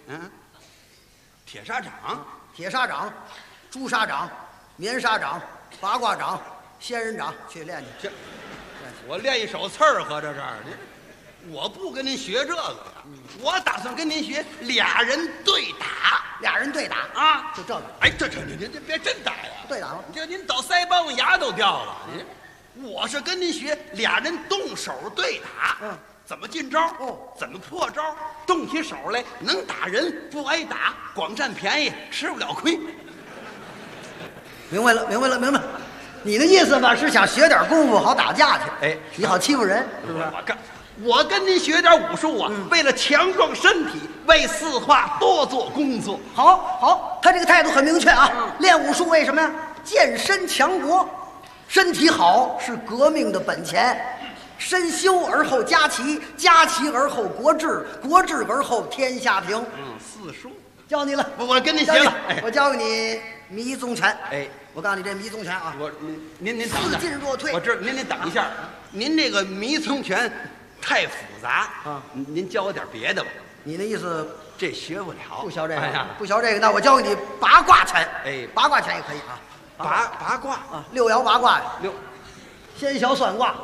铁砂掌， 朱砂掌，棉砂掌，八卦掌，仙人掌，去练去。 我练一手刺儿，合着这儿。我不跟您学这个，我打算跟您学俩人对打。啊， 就这个。 这您别真打呀！ 对打吗？ 这您倒腮帮子牙都掉了。我是跟您学俩人动手对打。怎么进招？怎么破招？动起手来能打人，不挨打，光占便宜，吃不了亏。 明白了。你的意思吧是想学点功夫好打架去？哎，你好欺负人，是不是？ 我跟您学点武术啊，为了强壮身体，为四化多做工作。 好，他这个态度很明确啊。练武术为什么呀？健身强国，身体好是革命的本钱。身修而后家齐，家齐而后国治，国治而后天下平。 四书教你了， 我跟您学了。 我教给你迷踪拳。 哎， 我告诉你这迷踪拳啊， 您等四进若退。 我知道，您等一下，您这个迷踪拳太复杂啊，您教我点别的吧。 你的意思这学不了， 不学这个，不学这个，那我教给你八卦拳。 哎， 八卦拳也可以啊。 八卦啊，6爻八卦呀。先小算卦，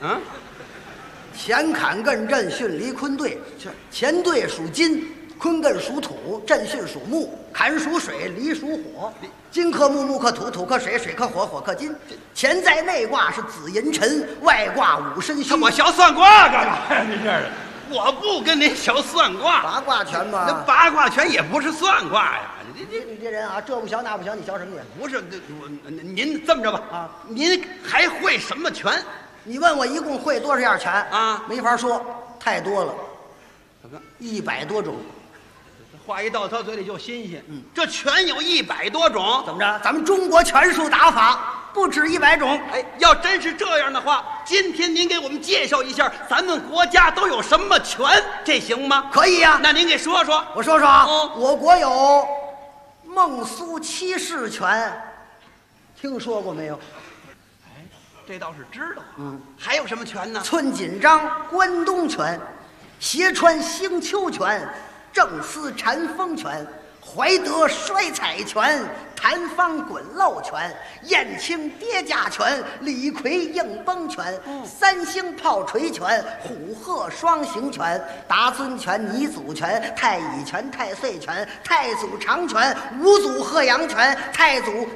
乾坎艮震巽离坤兑，乾兑属金，坤艮属土，震巽属木，坎属水，离属火。金克木，木克土，土克水，水克火，火克金。乾在内卦是子寅辰，外卦午申戌。 我学算卦干嘛呀？您这是，我不跟您学算卦。 八卦拳吧， 那八卦拳也不是算卦呀。 你这人啊，这不学那不学，你学什么去？ 不是，您这么着吧啊，您还会什么拳？ 你问我一共会多少样拳啊？ 没法说，太多了，100多种。 话一到他嘴里就新鲜。这拳有100多种， 怎么着？咱们中国拳术打法不止100种。 哎，要真是这样的话，今天您给我们介绍一下咱们国家都有什么拳，这行吗？ 可以呀。 那您给说说。 我说说啊，我国有孟苏七式拳，听说过没有？ 这倒是知道。还有什么拳呢？ 寸锦章关东拳，斜穿星丘拳，正丝禅风拳，怀德摔彩拳，谭方滚漏拳，燕青跌架拳，李逵硬崩拳，三星炮锤拳，虎鹤双形拳，达尊拳，泥祖拳，太乙拳，太岁拳，太祖长拳，五祖鹤阳拳，太祖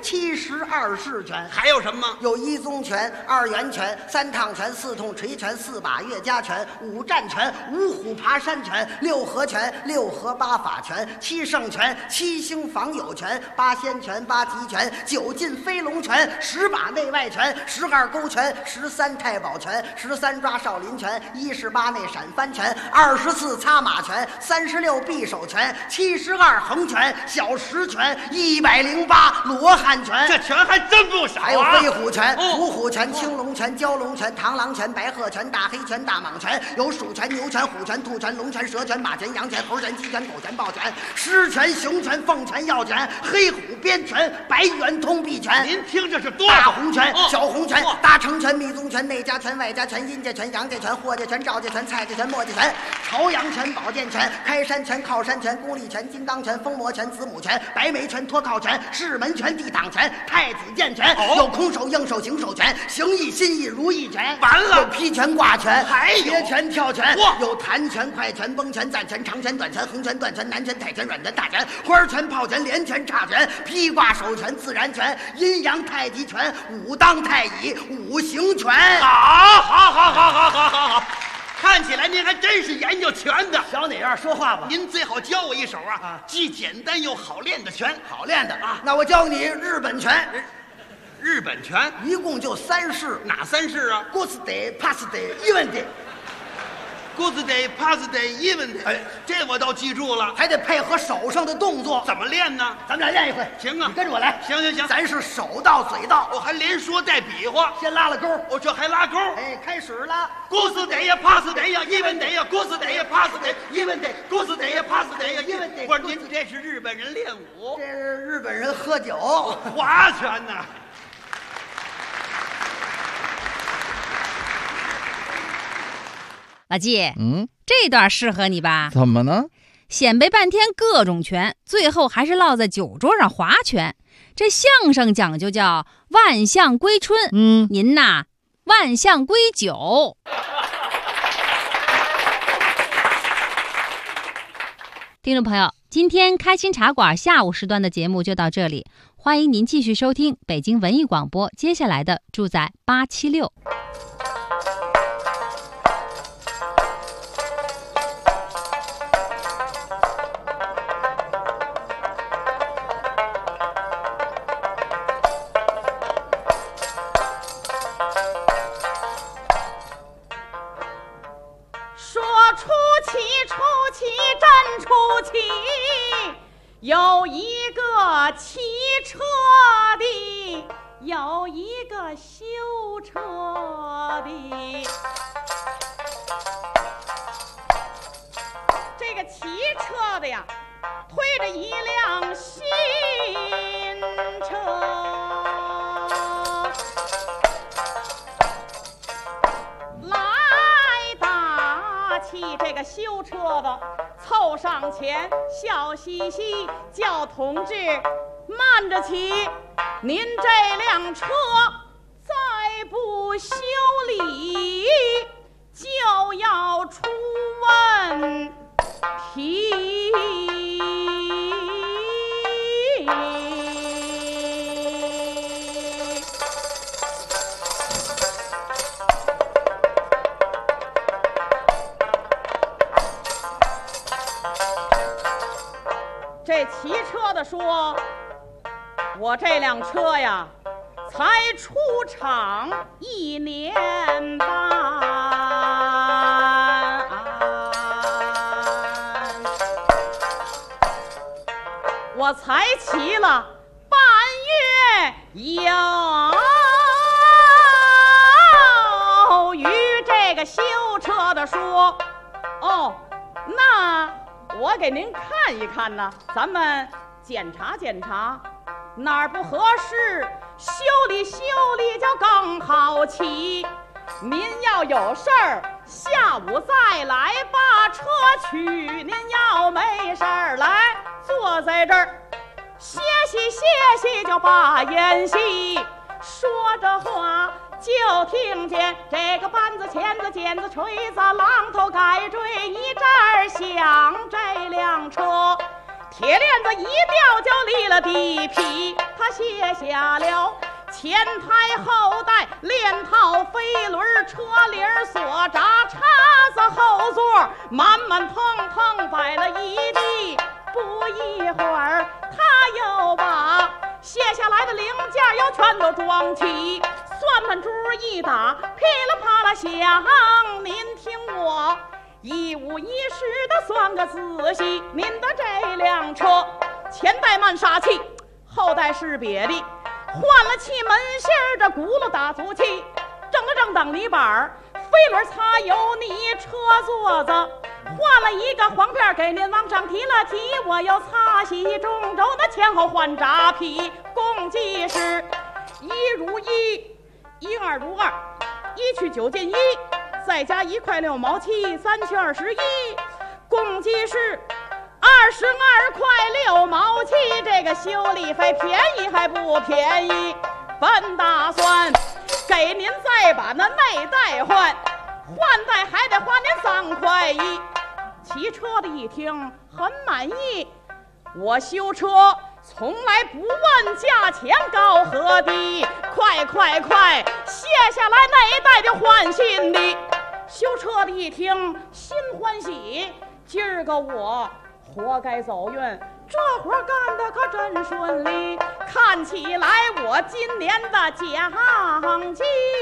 72式拳。 还有什么？ 有一宗拳、2元拳、3趟拳、4痛锤拳、4把岳家拳、5战拳、5虎爬山拳、6合拳、6合8法拳、7圣拳、7星防友拳、8仙拳、8极拳、9进飞龙拳、10把内外拳、12勾拳、13太保拳、13抓少林拳、18内闪翻拳、24擦马拳、36匕首拳、72横拳、小石拳、108罗汉拳。 这拳还真不少啊！ 还有飞虎拳、伏虎拳、青龙拳、蛟龙拳、螳螂拳、白鹤拳、大黑拳、大蟒拳，有鼠拳、牛拳、虎拳、兔拳、龙拳、蛇拳、马拳、羊拳、猴拳、鸡拳、狗拳、豹拳、狮拳、熊拳、凤拳、药拳、黑虎鞭拳、白猿通臂拳。 您听这是多大红拳、小红拳、大成拳、密宗拳、内家拳、外家拳、阴家拳、阳家拳、霍家拳、赵家拳、蔡家拳、墨家拳、朝阳拳、宝剑拳、开山拳、靠山拳、功力拳、金刚拳、封魔拳、子母拳、白眉拳、脱靠拳、式门拳、地挡拳、太子剑拳，有空手、硬手、行手拳、形意、心意、如意拳。 完了， 有劈拳、挂拳， 还有截拳、跳拳，有弹拳、快拳、崩拳、暂拳、长拳、短拳、横拳、断拳、南拳、泰拳、软拳、大拳、花拳、炮拳、连拳、叉拳、劈挂手拳、自然拳、阴阳太极拳、武当太乙、五行拳。 好，看起来您还真是研究拳的。 小哪样说话吧？ 您最好教我一手啊，既简单又好练的拳。 好练的啊，那我教你日本拳。 日本拳一共就3式， 哪3式啊？ ゴツデ、パスデ、イベンデ。 ゴツデ、パスデ、イベンデ。哎，这我都记住了， 还得配合手上的动作。 怎么练呢？ 咱们俩练一回。 行啊， 你跟着我来。 行， 咱是手到嘴到， 我还连说带比划。 先拉了钩， 这还拉钩。 哎，开始了。 ゴツデ呀，パスデ呀，イベンデ呀，ゴツデ呀，パスデ、イベンデ，ゴツデ呀，パスデ呀，イベンデ。不是，您这是日本人练武？ 这是日本人喝酒， 划拳呢。 老季，这段适合你吧？ 怎么呢？ 显摆半天各种拳，最后还是落在酒桌上划拳。这相声讲究叫万象归春，您呐，万象归酒。听众朋友，今天开心茶馆下午时段的节目就到这里，欢迎您继续收听北京文艺广播接下来的住在876。 有一个骑车的，有一个修车的。这个骑车的呀，推着一辆新车，来打起这个修车的凑上前，笑嘻嘻叫同志慢着骑，您这辆车再不修理就要出问题。这骑车的说，我这辆车呀才出厂1年半，我才骑了半月有余。这个修车的说，哦，那我给您看一看呢，咱们检查检查，哪儿不合适修理修理就更好骑。您要有事儿下午再来把车取，您要没事儿来坐在这儿歇息歇息就把演戏。说着话就听见这个扳子钳子剪子锤子榔头改锥一阵儿响，这辆车铁链子一掉就离了地皮，他卸下了前台后带链套飞轮车铃锁闸叉子后座满满腾腾摆了一地。不一会儿他又把卸下来的零件又全都装齐，算盘珠一打噼里啪啦响，您听我一五一十的算个仔细。您的这辆车前带慢刹器，后带是瘪的，换了气门芯儿，这轱辘打足气，正了正挡泥板，飞轮擦油泥，车座子换了一个黄片给您往上提了提，我又擦洗中轴，那前后换闸皮，共计是1如1，1二如2，1去9进1，再加1块6毛7，3去21，共计是22块6毛7。这个修理费便宜还不便宜？本打算给您再把那内带换代，还得花您3块1。骑车的一听很满意，我修车从来不问价钱高和低，快卸下来内带就换新的。修车的一听心欢喜，今儿个我活该走运，这活干得可真顺利，看起来我今年的奖金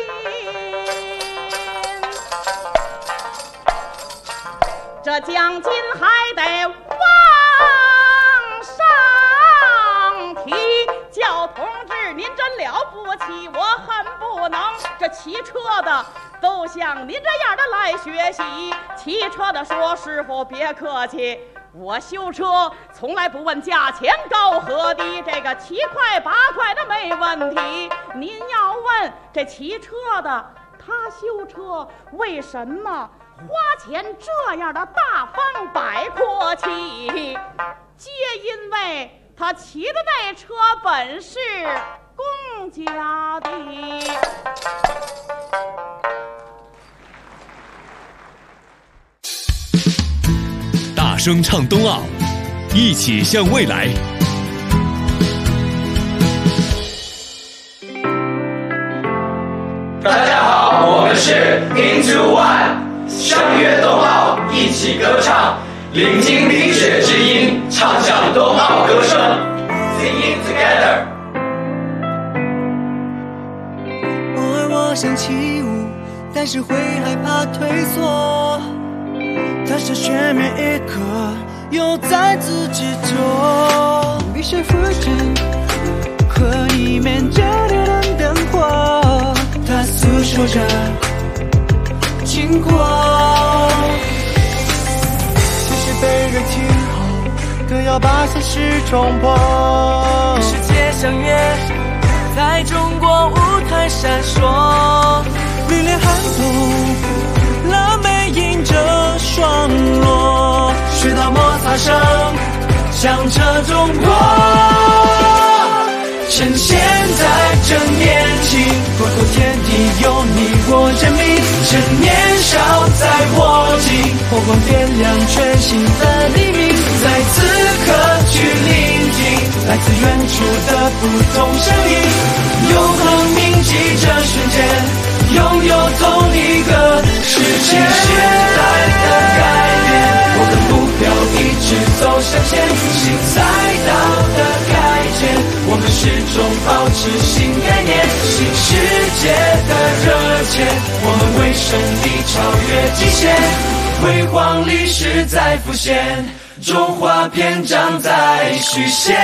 这奖金还得往上提。叫同志您真了不起，我恨不能这骑车的都像您这样的来学习。骑车的说，师傅别客气，我修车从来不问价钱高和低，这个7块8块的没问题。您要问这骑车的他修车为什么花钱这样的大方摆阔气，皆因为他骑的那车本是公家的。 大声唱冬奥，一起向未来。 大家好，我们是 Into One。相约冬奥，一起歌唱，聆听冰雪之音，唱响冬奥歌声 ，Singing together。 偶尔我想起舞，但是会害怕退缩，它是全面一刻，又再次执着。 在浮沉，和你面着流动灯火，它诉说着经过。其实被人听后，更要把现实冲破。世界相约，在中国舞台闪烁，历练寒冬，蓝莓迎着霜落，雪到摩擦声，响彻中国。趁现在正年轻，广阔天地有你我人民，趁年少在握紧，火光点亮全新的黎明，在此刻去聆听来自远处的不同声音，永恒铭记这瞬间，拥有同一个世界。时代的改变，我的目标一直走向前，新赛道的改建，我们始终保持新概念，新世界的热切，我们为胜利超越极限，辉煌历史在浮现，中华篇章在续写。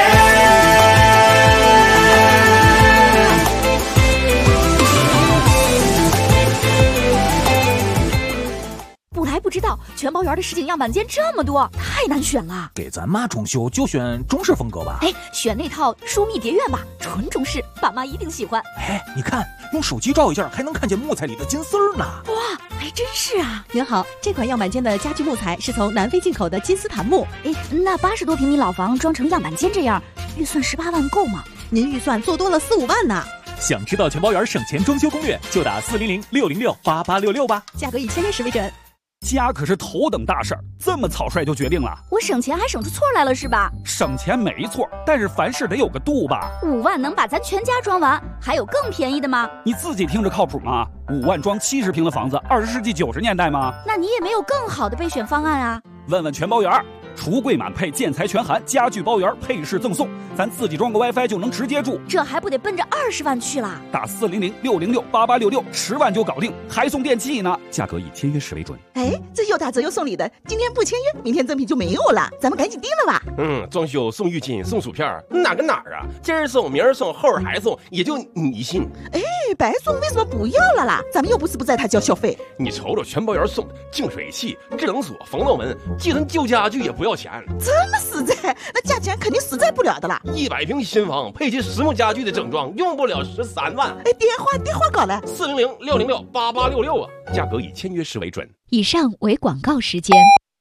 不来不知道，全包园的实景样板间这么多，太难选了。 给咱妈装修就选中式风格吧。 哎，选那套疏密蝶院吧，纯中式，爸妈一定喜欢。 哎，你看，用手机照一下，还能看见木材里的金丝儿呢。 哇，还真是啊！ 您好，这款样板间的家具木材是从南非进口的金丝檀木。 哎，那80多平米老房装成样板间这样，预算18万够吗？ 您预算做多了4、5万呢。 想知道全包园省钱装修攻略，就打400-606-8866吧。 价格以签约时为准。 家可是头等大事儿，这么草率就决定了？ 我省钱还省出错来了是吧？ 省钱没错，但是凡事得有个度吧。 5万能把咱全家装完，还有更便宜的吗？ 你自己听着靠谱吗？5万装70平的房子，20世纪90年代吗？ 那你也没有更好的备选方案啊？ 问问全包园，橱柜满配，建材全含，家具包圆，配饰赠送，咱自己装个 WiFi 就能直接住， 这还不得奔着20万去啦？ 打400-606-8866，10万就搞定，还送电器呢。价格以签约时为准。 哎，这又打折又送礼的，今天不签约，明天赠品就没有了，咱们赶紧订了吧。 装修送浴巾送薯片，哪跟哪儿啊？今儿送明儿送后儿还送，也就你信。 哎，白送为什么不要了啦？咱们又不是不在他交小费。 你瞅瞅全包园送的净水器、制冷锁、防盗门，寄存旧家具也不要钱， 这么实在，那价钱肯定实在不了的啦。 100平新房配齐实木家具的整装，用不了13万。 哎，电话搞来 400-606-8866啊，价格以签约时为准。 以上为广告时间。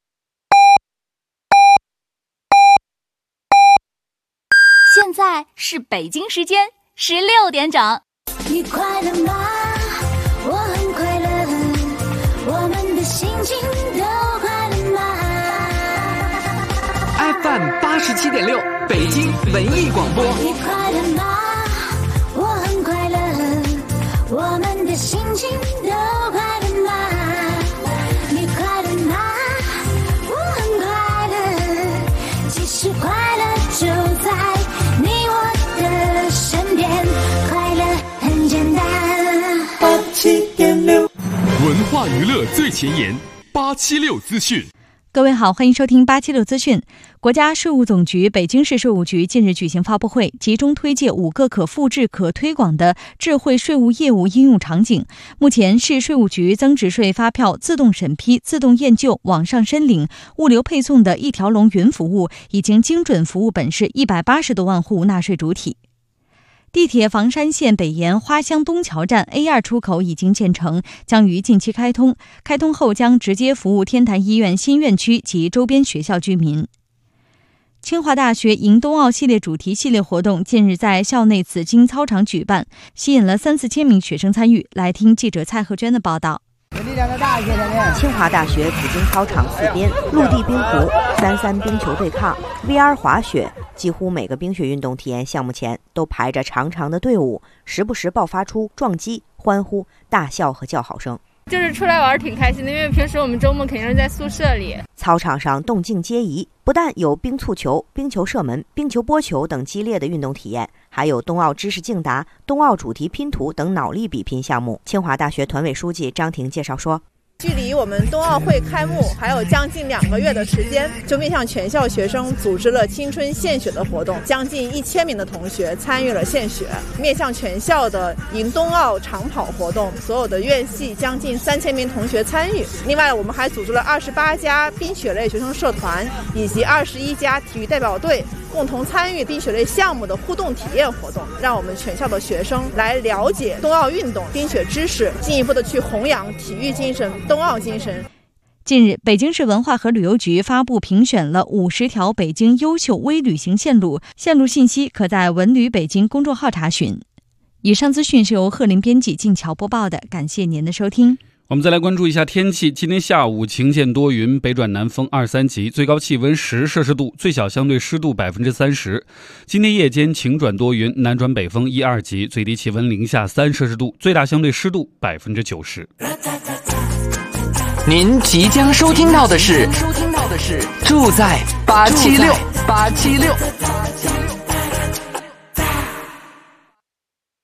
现在是北京时间16点整。 你快乐吗？我很快乐，我们的心情都快乐吗 ？FM 87.6，北京文艺广播。 你快乐吗？我很快乐，我们的心情都快乐吗？你快乐吗？我很快乐，其实快乐就在你我的身边，快乐很简单。 87.6，文化娱乐最前沿，876资讯。 各位好，欢迎收听876资讯。国家税务总局北京市税务局近日举行发布会，集中推介5个可复制、可推广的智慧税务业务应用场景。目前，市税务局增值税发票自动审批、自动验旧、网上申领、物流配送的一条龙云服务，已经精准服务本市180多万户纳税主体。地铁房山线北延花乡东桥站 A2 出口已经建成，将于近期开通。开通后将直接服务天坛医院新院区及周边学校居民。清华大学迎冬奥系列主题系列活动近日在校内紫金操场举办，吸引了3-4千名学生参与。来听记者蔡鹤娟的报道。 清华大学紫金操场4边陆地冰壶、3-3冰球对抗、VR 滑雪，几乎每个冰雪运动体验项目前都排着长长的队伍，时不时爆发出撞击、欢呼、大笑和叫好声。 就是出来玩挺开心的，因为平时我们周末肯定是在宿舍里。 操场上动静皆宜，不但有冰蹴球、冰球射门、冰球拨球等激烈的运动体验，还有冬奥知识竞答、冬奥主题拼图等脑力比拼项目。清华大学团委书记张婷介绍说， 距离我们冬奥会开幕还有将近2个月的时间，就面向全校学生组织了青春献血的活动，将近1000名的同学参与了献血，面向全校的迎冬奥长跑活动，所有的院系将近3000名同学参与。另外，我们还组织了28家冰雪类学生社团以及21家体育代表队，共同参与冰雪类项目的互动体验活动，让我们全校的学生来了解冬奥运动、冰雪知识，进一步的去弘扬体育精神、冬奥精神。 近日，北京市文化和旅游局发布评选了50条北京优秀微旅行线路，线路信息可在文旅北京公众号查询。以上资讯是由贺林编辑、静乔播报的，感谢您的收听。 我们再来关注一下天气。今天下午晴间多云，北转南风2、3级，最高气温10摄氏度，最小相对湿度30%。今天夜间晴转多云，南转北风1、2级，最低气温零下3摄氏度，最大相对湿度90%。 您即将收听到的是住在876。